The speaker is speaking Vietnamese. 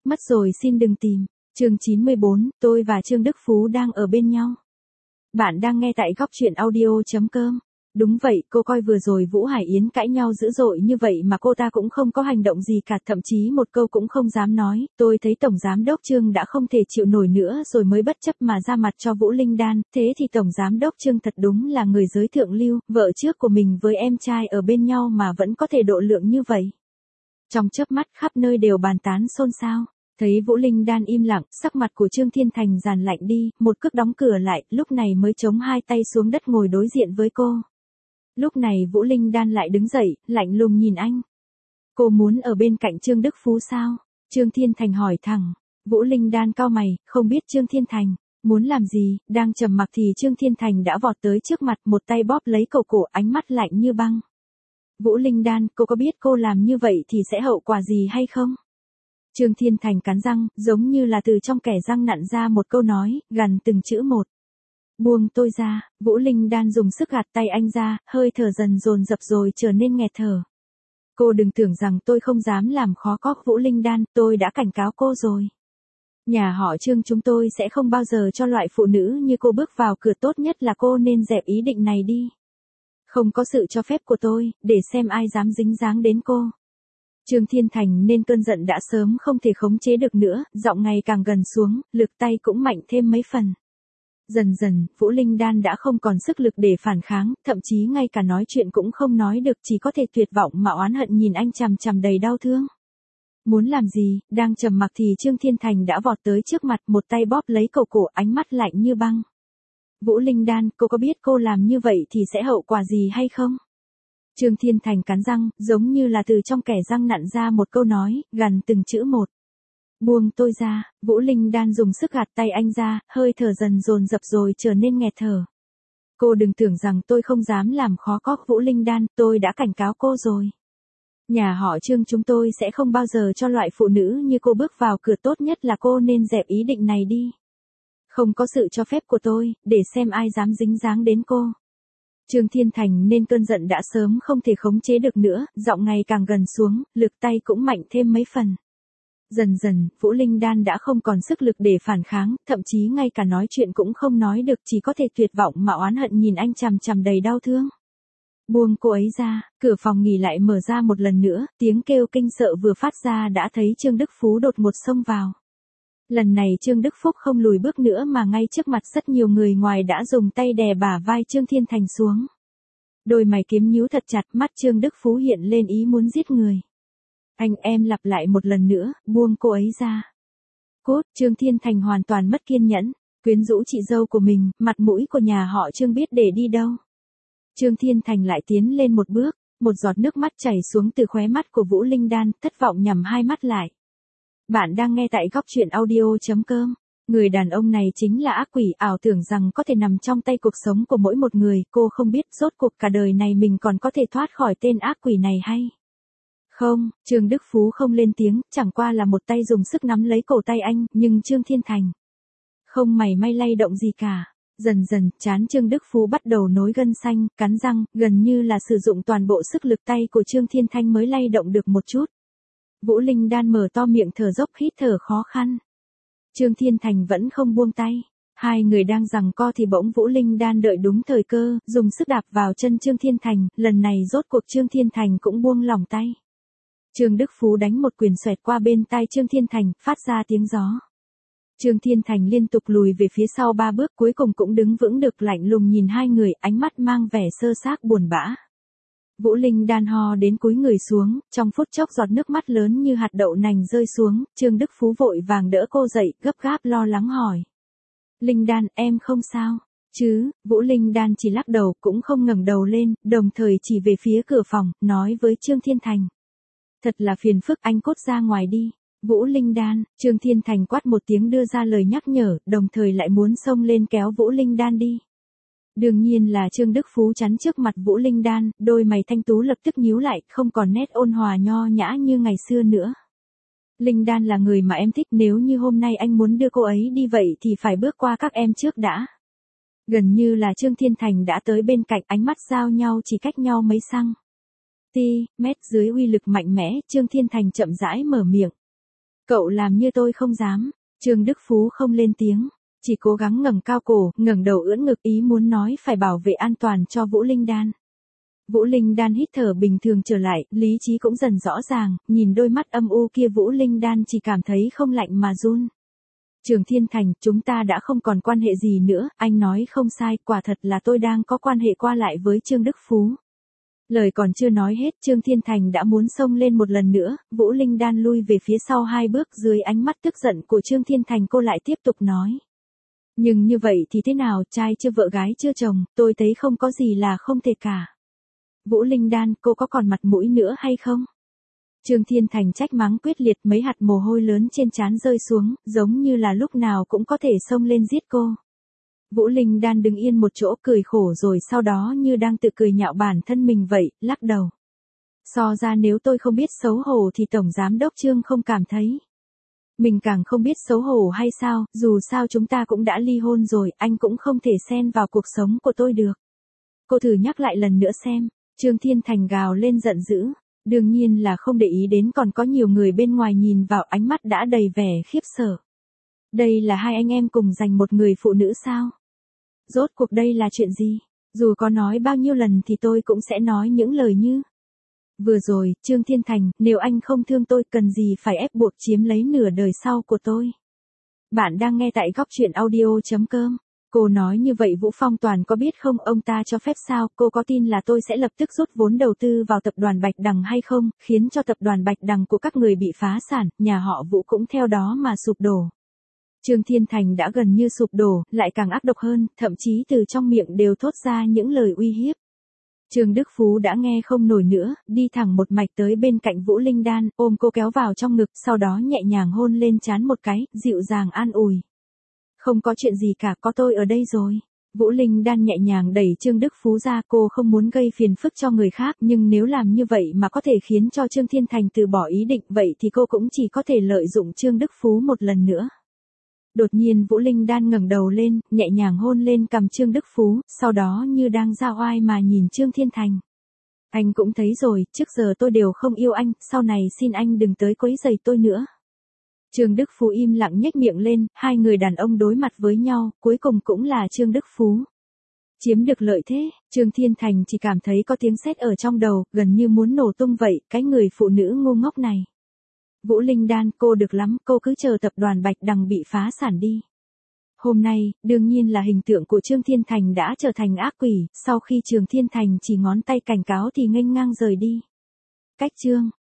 Mất rồi xin đừng tìm. Chương 94, tôi và Trương Đức Phú đang ở bên nhau. Bạn đang nghe tại góc truyện audio.com. Đúng vậy, cô coi vừa rồi Vũ Hải Yến cãi nhau dữ dội như vậy mà cô ta cũng không có hành động gì cả, thậm chí một câu cũng không dám nói. Tôi thấy Tổng Giám đốc Trương đã không thể chịu nổi nữa rồi mới bất chấp mà ra mặt cho Vũ Linh Đan. Thế thì Tổng Giám đốc Trương thật đúng là người giới thượng lưu, vợ trước của mình với em trai ở bên nhau mà vẫn có thể độ lượng như vậy. Trong chớp mắt khắp nơi đều bàn tán xôn xao. Thấy Vũ Linh Đan im lặng, sắc mặt của Trương Thiên Thành dàn lạnh đi, một cước đóng cửa lại, lúc này mới chống hai tay xuống đất ngồi đối diện với cô. Lúc này Vũ Linh Đan lại đứng dậy, lạnh lùng nhìn anh. Cô muốn ở bên cạnh Trương Đức Phú sao? Trương Thiên Thành hỏi thẳng. Vũ Linh Đan cau mày, không biết Trương Thiên Thành muốn làm gì, đang trầm mặc thì Trương Thiên Thành đã vọt tới trước mặt, một tay bóp lấy cổ, ánh mắt lạnh như băng. Vũ Linh Đan, cô có biết cô làm như vậy thì sẽ hậu quả gì hay không? Trương Thiên Thành cắn răng, giống như là từ trong kẻ răng nặn ra một câu nói, gằn từng chữ một. Buông tôi ra. Vũ Linh Đan dùng sức gạt tay anh ra, hơi thở dần dồn dập rồi trở nên nghẹt thở. Cô đừng tưởng rằng tôi không dám làm khó có Vũ Linh Đan, tôi đã cảnh cáo cô rồi. Nhà họ Trương chúng tôi sẽ không bao giờ cho loại phụ nữ như cô bước vào cửa, tốt nhất là cô nên dẹp ý định này đi. Không có sự cho phép của tôi, để xem ai dám dính dáng đến cô. Trương Thiên Thành nên cơn giận đã sớm không thể khống chế được nữa, giọng ngày càng gần xuống, lực tay cũng mạnh thêm mấy phần. Dần dần, Vũ Linh Đan đã không còn sức lực để phản kháng, thậm chí ngay cả nói chuyện cũng không nói được, chỉ có thể tuyệt vọng mà oán hận nhìn anh chằm chằm đầy đau thương. Muốn làm gì, đang trầm mặc thì Trương Thiên Thành đã vọt tới trước mặt, một tay bóp lấy cổ, ánh mắt lạnh như băng. Vũ Linh Đan, cô có biết cô làm như vậy thì sẽ hậu quả gì hay không? Trương Thiên Thành cắn răng, giống như là từ trong kẻ răng nặn ra một câu nói, gằn từng chữ một. Buông tôi ra. Vũ Linh Đan dùng sức gạt tay anh ra, hơi thở dần dồn dập rồi trở nên nghẹt thở. Cô đừng tưởng rằng tôi không dám làm khó có Vũ Linh Đan, tôi đã cảnh cáo cô rồi. Nhà họ Trương chúng tôi sẽ không bao giờ cho loại phụ nữ như cô bước vào cửa, tốt nhất là cô nên dẹp ý định này đi. Không có sự cho phép của tôi, để xem ai dám dính dáng đến cô. Trương Thiên Thành nên cơn giận đã sớm không thể khống chế được nữa, giọng ngày càng gần xuống, lực tay cũng mạnh thêm mấy phần. Dần dần, Vũ Linh Đan đã không còn sức lực để phản kháng, thậm chí ngay cả nói chuyện cũng không nói được, chỉ có thể tuyệt vọng mà oán hận nhìn anh chằm chằm đầy đau thương. Buông cô ấy ra. Cửa phòng nghỉ lại mở ra một lần nữa, tiếng kêu kinh sợ vừa phát ra đã thấy Trương Đức Phú đột ngột xông vào. Lần này Trương Đức Phúc không lùi bước nữa mà ngay trước mặt rất nhiều người ngoài đã dùng tay đè bả vai Trương Thiên Thành xuống. Đôi mày kiếm nhíu thật chặt, mắt Trương Đức Phú hiện lên ý muốn giết người. Anh em lặp lại một lần nữa, buông cô ấy ra. Cút. Trương Thiên Thành hoàn toàn mất kiên nhẫn, quyến rũ chị dâu của mình, mặt mũi của nhà họ Trương biết để đi đâu. Trương Thiên Thành lại tiến lên một bước, một giọt nước mắt chảy xuống từ khóe mắt của Vũ Linh Đan, thất vọng nhắm hai mắt lại. Bạn đang nghe tại góc truyện audio.com. Người đàn ông này chính là ác quỷ, ảo tưởng rằng có thể nằm trong tay cuộc sống của mỗi một người, cô không biết rốt cuộc cả đời này mình còn có thể thoát khỏi tên ác quỷ này hay không. Trương Đức Phú không lên tiếng, chẳng qua là một tay dùng sức nắm lấy cổ tay anh, nhưng Trương Thiên Thành không mảy may lay động gì cả. Dần dần, trán Trương Đức Phú bắt đầu nối gân xanh, cắn răng, gần như là sử dụng toàn bộ sức lực tay của Trương Thiên Thành mới lay động được một chút. Vũ Linh Đan mở to miệng thở dốc, hít thở khó khăn. Trương Thiên Thành vẫn không buông tay. Hai người đang giằng co thì bỗng Vũ Linh Đan đợi đúng thời cơ, dùng sức đạp vào chân Trương Thiên Thành, lần này rốt cuộc Trương Thiên Thành cũng buông lỏng tay. Trương Đức Phú đánh một quyền xoẹt qua bên tai Trương Thiên Thành, phát ra tiếng gió. Trương Thiên Thành liên tục lùi về phía sau 3 bước, cuối cùng cũng đứng vững được, lạnh lùng nhìn hai người, ánh mắt mang vẻ sơ xác buồn bã. Vũ Linh Đan ho đến cúi người xuống, trong phút chốc giọt nước mắt lớn như hạt đậu nành rơi xuống, Trương Đức Phú vội vàng đỡ cô dậy, gấp gáp lo lắng hỏi. Linh Đan, em không sao chứ? Vũ Linh Đan chỉ lắc đầu, cũng không ngẩng đầu lên, đồng thời chỉ về phía cửa phòng, nói với Trương Thiên Thành. Thật là phiền phức, anh cút ra ngoài đi. Vũ Linh Đan. Trương Thiên Thành quát một tiếng đưa ra lời nhắc nhở, đồng thời lại muốn xông lên kéo Vũ Linh Đan đi. Đương nhiên là Trương Đức Phú chắn trước mặt Vũ Linh Đan, đôi mày thanh tú lập tức nhíu lại, không còn nét ôn hòa nho nhã như ngày xưa nữa. Linh Đan là người mà em thích, nếu như hôm nay anh muốn đưa cô ấy đi vậy thì phải bước qua các em trước đã. Gần như là Trương Thiên Thành đã tới bên cạnh, ánh mắt giao nhau chỉ cách nhau mấy mét dưới uy lực mạnh mẽ, Trương Thiên Thành chậm rãi mở miệng. Cậu làm như tôi không dám. Trương Đức Phú không lên tiếng, chỉ cố gắng ngẩng cao cổ, ngẩng đầu ưỡn ngực ý muốn nói phải bảo vệ an toàn cho Vũ Linh Đan. Vũ Linh Đan hít thở bình thường trở lại, lý trí cũng dần rõ ràng, nhìn đôi mắt âm u kia Vũ Linh Đan chỉ cảm thấy không lạnh mà run. Trường Thiên Thành, chúng ta đã không còn quan hệ gì nữa, anh nói không sai, quả thật là tôi đang có quan hệ qua lại với Trương Đức Phú. Lời còn chưa nói hết, Trương Thiên Thành đã muốn xông lên một lần nữa, Vũ Linh Đan lui về phía sau 2 bước, dưới ánh mắt tức giận của Trương Thiên Thành cô lại tiếp tục nói. Nhưng như vậy thì thế nào, trai chưa vợ gái chưa chồng, tôi thấy không có gì là không thể cả. Vũ Linh Đan, cô có còn mặt mũi nữa hay không? Trương Thiên Thành trách mắng quyết liệt, mấy hạt mồ hôi lớn trên trán rơi xuống, giống như là lúc nào cũng có thể xông lên giết cô. Vũ Linh Đan đứng yên một chỗ cười khổ rồi sau đó như đang tự cười nhạo bản thân mình vậy, lắc đầu. So ra nếu tôi không biết xấu hổ thì Tổng Giám đốc Trương không cảm thấy. Mình càng không biết xấu hổ hay sao, dù sao chúng ta cũng đã ly hôn rồi, anh cũng không thể xen vào cuộc sống của tôi được. Cô thử nhắc lại lần nữa xem. Trương Thiên Thành gào lên giận dữ. Đương nhiên là không để ý đến còn có nhiều người bên ngoài nhìn vào, ánh mắt đã đầy vẻ khiếp sợ. Đây là 2 anh em cùng giành một người phụ nữ sao? Rốt cuộc đây là chuyện gì? Dù có nói bao nhiêu lần thì tôi cũng sẽ nói những lời như. Vừa rồi, Trương Thiên Thành, nếu anh không thương tôi cần gì phải ép buộc chiếm lấy nửa đời sau của tôi. Bạn đang nghe tại góc truyện audio.com. Cô nói như vậy Vũ Phong Toàn có biết không, ông ta cho phép sao, cô có tin là tôi sẽ lập tức rút vốn đầu tư vào tập đoàn Bạch Đằng hay không, khiến cho tập đoàn Bạch Đằng của các người bị phá sản, nhà họ Vũ cũng theo đó mà sụp đổ. Trương Thiên Thành đã gần như sụp đổ, lại càng ác độc hơn, thậm chí từ trong miệng đều thốt ra những lời uy hiếp. Trương Đức Phú đã nghe không nổi nữa, đi thẳng một mạch tới bên cạnh Vũ Linh Đan, ôm cô kéo vào trong ngực, sau đó nhẹ nhàng hôn lên trán một cái, dịu dàng an ủi. Không có chuyện gì cả, có tôi ở đây rồi. Vũ Linh Đan nhẹ nhàng đẩy Trương Đức Phú ra, cô không muốn gây phiền phức cho người khác, nhưng nếu làm như vậy mà có thể khiến cho Trương Thiên Thành từ bỏ ý định vậy thì cô cũng chỉ có thể lợi dụng Trương Đức Phú một lần nữa. Đột nhiên Vũ Linh Đan ngẩng đầu lên, nhẹ nhàng hôn lên cằm Trương Đức Phú, sau đó như đang ra oai mà nhìn Trương Thiên Thành. Anh cũng thấy rồi, trước giờ tôi đều không yêu anh, sau này xin anh đừng tới quấy rầy tôi nữa. Trương Đức Phú im lặng nhếch miệng lên, 2 người đàn ông đối mặt với nhau, cuối cùng cũng là Trương Đức Phú chiếm được lợi thế. Trương Thiên Thành chỉ cảm thấy có tiếng sét ở trong đầu, gần như muốn nổ tung vậy, cái người phụ nữ ngu ngốc này. Vũ Linh Đan, cô được lắm, cô cứ chờ tập đoàn Bạch Đằng bị phá sản đi. Hôm nay, đương nhiên là hình tượng của Trương Thiên Thành đã trở thành ác quỷ, sau khi Trương Thiên Thành chỉ ngón tay cảnh cáo thì nghênh ngang rời đi. Cách chương